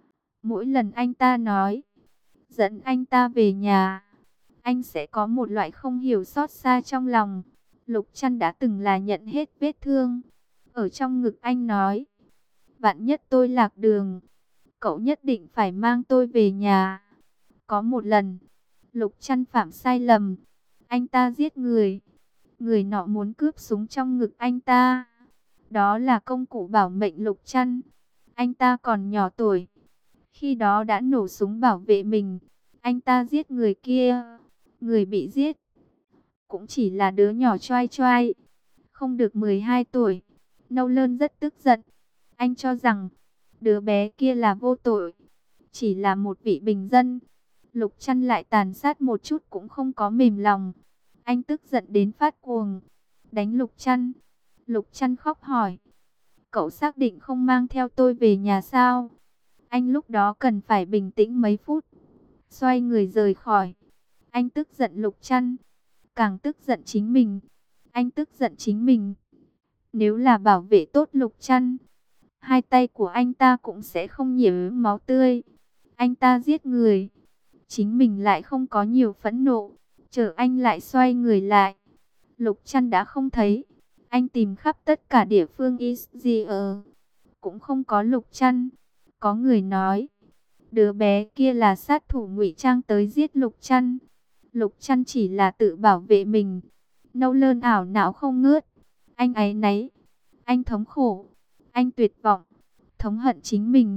Mỗi lần anh ta nói dẫn anh ta về nhà, anh sẽ có một loại không hiểu xót xa trong lòng. Lục Chăn đã từng là nhận hết vết thương. Ở trong ngực anh nói. Vạn nhất tôi lạc đường, cậu nhất định phải mang tôi về nhà. Có một lần, Lục Chăn phạm sai lầm. Anh ta giết người. Người nọ muốn cướp súng trong ngực anh ta. Đó là công cụ bảo mệnh Lục Chăn. Anh ta còn nhỏ tuổi. Khi đó đã nổ súng bảo vệ mình. Anh ta giết người kia. Người bị giết cũng chỉ là đứa nhỏ choai choai, không được 12 tuổi. Nâu Lơn rất tức giận. Anh cho rằng đứa bé kia là vô tội, chỉ là một vị bình dân. Lục Chăn lại tàn sát một chút cũng không có mềm lòng. Anh tức giận đến phát cuồng, đánh Lục Chăn. Lục Chăn khóc hỏi. Cậu xác định không mang theo tôi về nhà sao? Anh lúc đó cần phải bình tĩnh mấy phút. Xoay người rời khỏi. Anh tức giận Lục Chăn. Càng tức giận chính mình. Anh tức giận chính mình. Nếu là bảo vệ tốt Lục Chăn, hai tay của anh ta cũng sẽ không nhiễm máu tươi. Anh ta giết người. Chính mình lại không có nhiều phẫn nộ. Chờ anh lại xoay người lại. Lục Chăn đã không thấy. Anh tìm khắp tất cả địa phương Israel. Cũng không có Lục Chăn. Có người nói. Đứa bé kia là sát thủ ngụy trang tới giết Lục Chăn. Lục Chăn chỉ là tự bảo vệ mình. Nâu Lơn ảo não không ngớt. Anh áy náy. Anh thống khổ. Anh tuyệt vọng. Thống hận chính mình.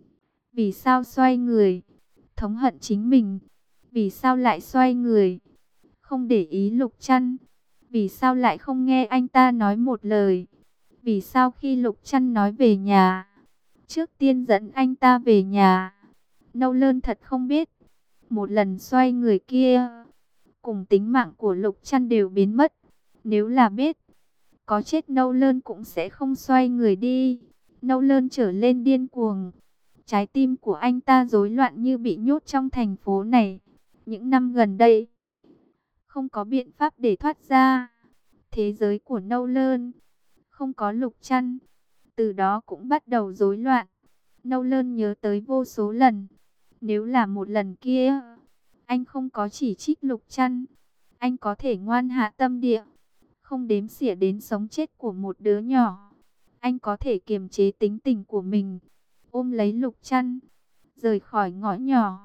Vì sao xoay người? Thống hận chính mình. Vì sao lại xoay người? Không để ý Lục Chăn. Vì sao lại không nghe anh ta nói một lời? Vì sao khi Lục Chăn nói về nhà, trước tiên dẫn anh ta về nhà. Nâu Lơn thật không biết, một lần xoay người kia, cùng tính mạng của Lục Trăn đều biến mất. Nếu là biết, có chết Nâu Lơn cũng sẽ không xoay người đi. Nâu Lơn trở lên điên cuồng. Trái tim của anh ta rối loạn như bị nhốt trong thành phố này. Những năm gần đây, không có biện pháp để thoát ra. Thế giới của Nâu Lơn, không có Lục Trăn, từ đó cũng bắt đầu rối loạn. Nâu Lơn nhớ tới vô số lần. Nếu là một lần kia, anh không có chỉ trích Lục Trăn, anh có thể ngoan hạ tâm địa, không đếm xỉa đến sống chết của một đứa nhỏ. Anh có thể kiềm chế tính tình của mình, ôm lấy Lục Trăn, rời khỏi ngõ nhỏ.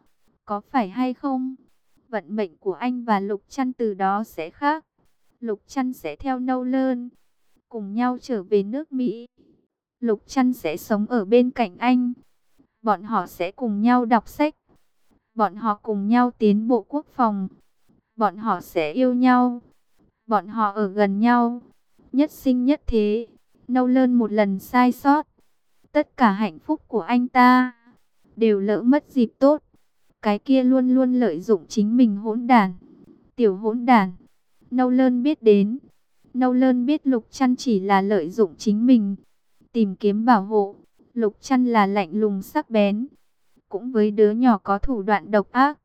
Có phải hay không? Vận mệnh của anh và Lục Trăn từ đó sẽ khác. Lục Trăn sẽ theo Nâu Lơn, cùng nhau trở về nước Mỹ. Lục Trăn sẽ sống ở bên cạnh anh. Bọn họ sẽ cùng nhau đọc sách. Bọn họ cùng nhau tiến bộ quốc phòng. Bọn họ sẽ yêu nhau. Bọn họ ở gần nhau. Nhất sinh nhất thế. Nâu Lơn một lần sai sót, tất cả hạnh phúc của anh ta đều lỡ mất dịp tốt. Cái kia luôn luôn lợi dụng chính mình hỗn đản, tiểu hỗn đản. Nâu Lơn biết đến. Nâu Lơn biết Lục Trăn chỉ là lợi dụng chính mình, tìm kiếm bảo hộ. Lục Trăn là lạnh lùng sắc bén, cũng với đứa nhỏ có thủ đoạn độc ác.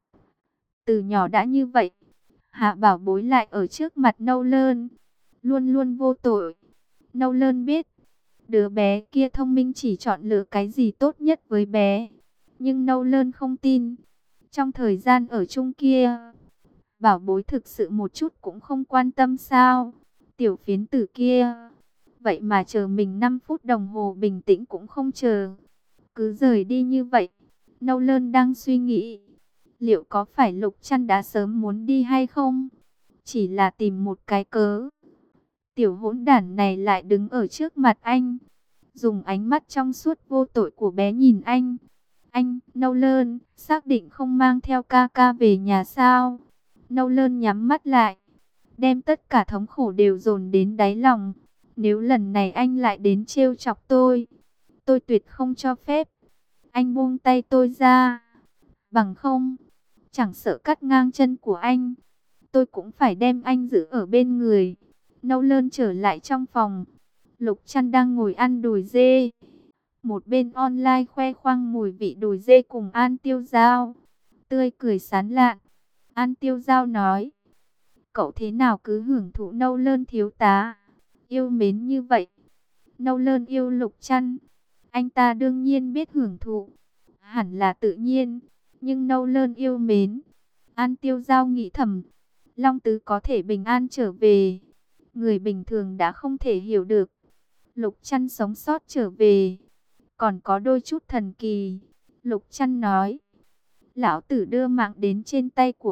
Từ nhỏ đã như vậy, Hạ Bảo Bối lại ở trước mặt Nâu Lơn, luôn luôn vô tội. Nâu Lơn biết, đứa bé kia thông minh chỉ chọn lựa cái gì tốt nhất với bé. Nhưng Nâu Lơn không tin. Trong thời gian ở chung kia, Bảo Bối thực sự một chút cũng không quan tâm sao? Tiểu phiến tử kia, vậy mà chờ mình 5 phút đồng hồ bình tĩnh cũng không chờ, cứ rời đi như vậy. Nâu Lơn đang suy nghĩ, liệu có phải Lục Trăn đã sớm muốn đi hay không? Chỉ là tìm một cái cớ. Tiểu hỗn đản này lại đứng ở trước mặt anh, dùng ánh mắt trong suốt vô tội của bé nhìn anh. Anh, Nâu Lơn, xác định không mang theo ca ca về nhà sao? Nâu Lơn nhắm mắt lại, đem tất cả thống khổ đều dồn đến đáy lòng. Nếu lần này anh lại đến trêu chọc tôi tuyệt không cho phép. Anh buông tay tôi ra, bằng không, chẳng sợ cắt ngang chân của anh, tôi cũng phải đem anh giữ ở bên người. Nâu Lơn trở lại trong phòng. Lục Trăn đang ngồi ăn đùi dê, một bên online khoe khoang mùi vị đùi dê cùng An Tiêu Dao, tươi cười sán lạn. An Tiêu Dao nói, cậu thế nào cứ hưởng thụ Nâu Lơn thiếu tá yêu mến như vậy? Nâu Lơn yêu Lục Trăn, anh ta đương nhiên biết hưởng thụ, hẳn là tự nhiên. Nhưng Nâu Lơn yêu mến, An Tiêu Dao nghĩ thầm, Long Tứ có thể bình an trở về, người bình thường đã không thể hiểu được. Lục Trăn sống sót trở về, còn có đôi chút thần kỳ. Lục Trăn nói, lão tử đưa mạng đến trên tay của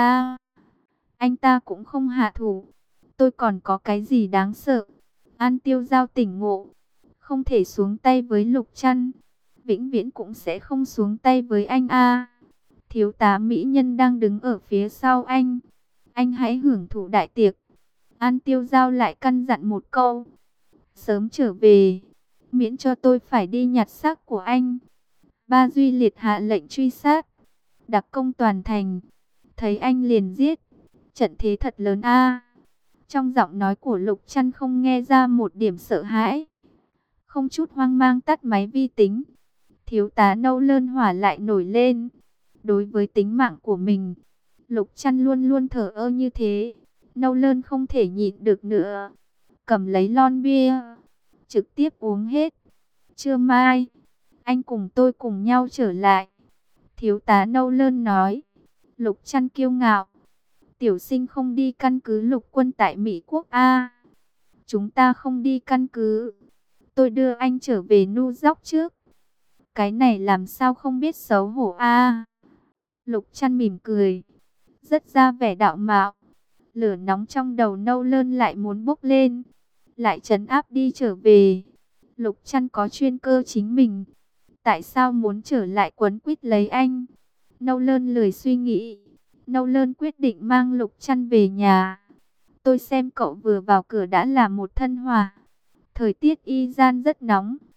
anh ta cũng không hạ thủ, tôi còn có cái gì đáng sợ? An Tiêu Dao tỉnh ngộ, không thể xuống tay với Lục Trăn, vĩnh viễn cũng sẽ không xuống tay với anh a. Thiếu tá mỹ nhân đang đứng ở phía sau anh hãy hưởng thụ đại tiệc. An Tiêu Dao lại căn dặn một câu, sớm trở về, miễn cho tôi phải đi nhặt xác của anh. Ba Duy Liệt hạ lệnh truy sát, đặc công toàn thành, thấy anh liền giết, trận thế thật lớn a. Trong giọng nói của Lục Trăn không nghe ra một điểm sợ hãi, không chút hoang mang tắt máy vi tính. Thiếu tá Nâu Lơn hỏa lại nổi lên. Đối với tính mạng của mình, Lục Trăn luôn luôn thờ ơ như thế. Nâu Lơn không thể nhịn được nữa, cầm lấy lon bia, trực tiếp uống hết. Trưa mai, anh cùng tôi cùng nhau trở lại. Thiếu tá Nâu Lơn nói. Lục Trăn kiêu ngạo, tiểu sinh không đi căn cứ lục quân tại Mỹ Quốc a. Chúng ta không đi căn cứ, tôi đưa anh trở về New York trước. Cái này làm sao không biết xấu hổ a. Lục Trăn mỉm cười, rất ra vẻ đạo mạo. Lửa nóng trong đầu Nâu Lơn lại muốn bốc lên, lại trấn áp đi trở về. Lục Trăn có chuyên cơ chính mình, tại sao muốn trở lại quấn quýt lấy anh? Nâu Lơn lười suy nghĩ. Nâu Lơn quyết định mang Lục Trăn về nhà. Tôi xem cậu vừa vào cửa đã là một thân hỏa. Thời tiết y gian rất nóng,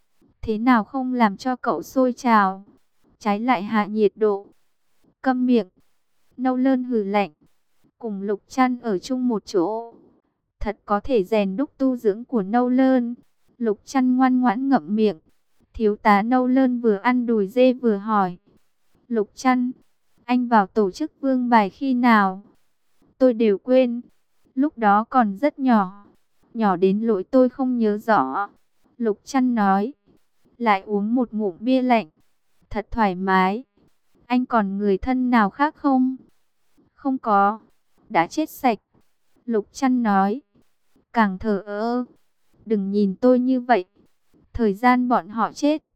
thế nào không làm cho cậu sôi trào, trái lại hạ nhiệt độ. Câm miệng. Nâu Lơn hừ lạnh. Cùng Lục Trăn ở chung một chỗ, thật có thể rèn đúc tu dưỡng của Nâu Lơn. Lục Trăn ngoan ngoãn ngậm miệng. Thiếu tá Nâu Lơn vừa ăn đùi dê vừa hỏi. Lục Trăn, anh vào tổ chức Vương Bài khi nào? Tôi đều quên. Lúc đó còn rất nhỏ. Nhỏ đến lỗi tôi không nhớ rõ. Lục Trăn nói. Lại uống một ngụm bia lạnh. Thật thoải mái. Anh còn người thân nào khác không? Không có. Đã chết sạch. Lục Trăn nói. Càng thờ ơ. Đừng nhìn tôi như vậy. Thời gian bọn họ chết,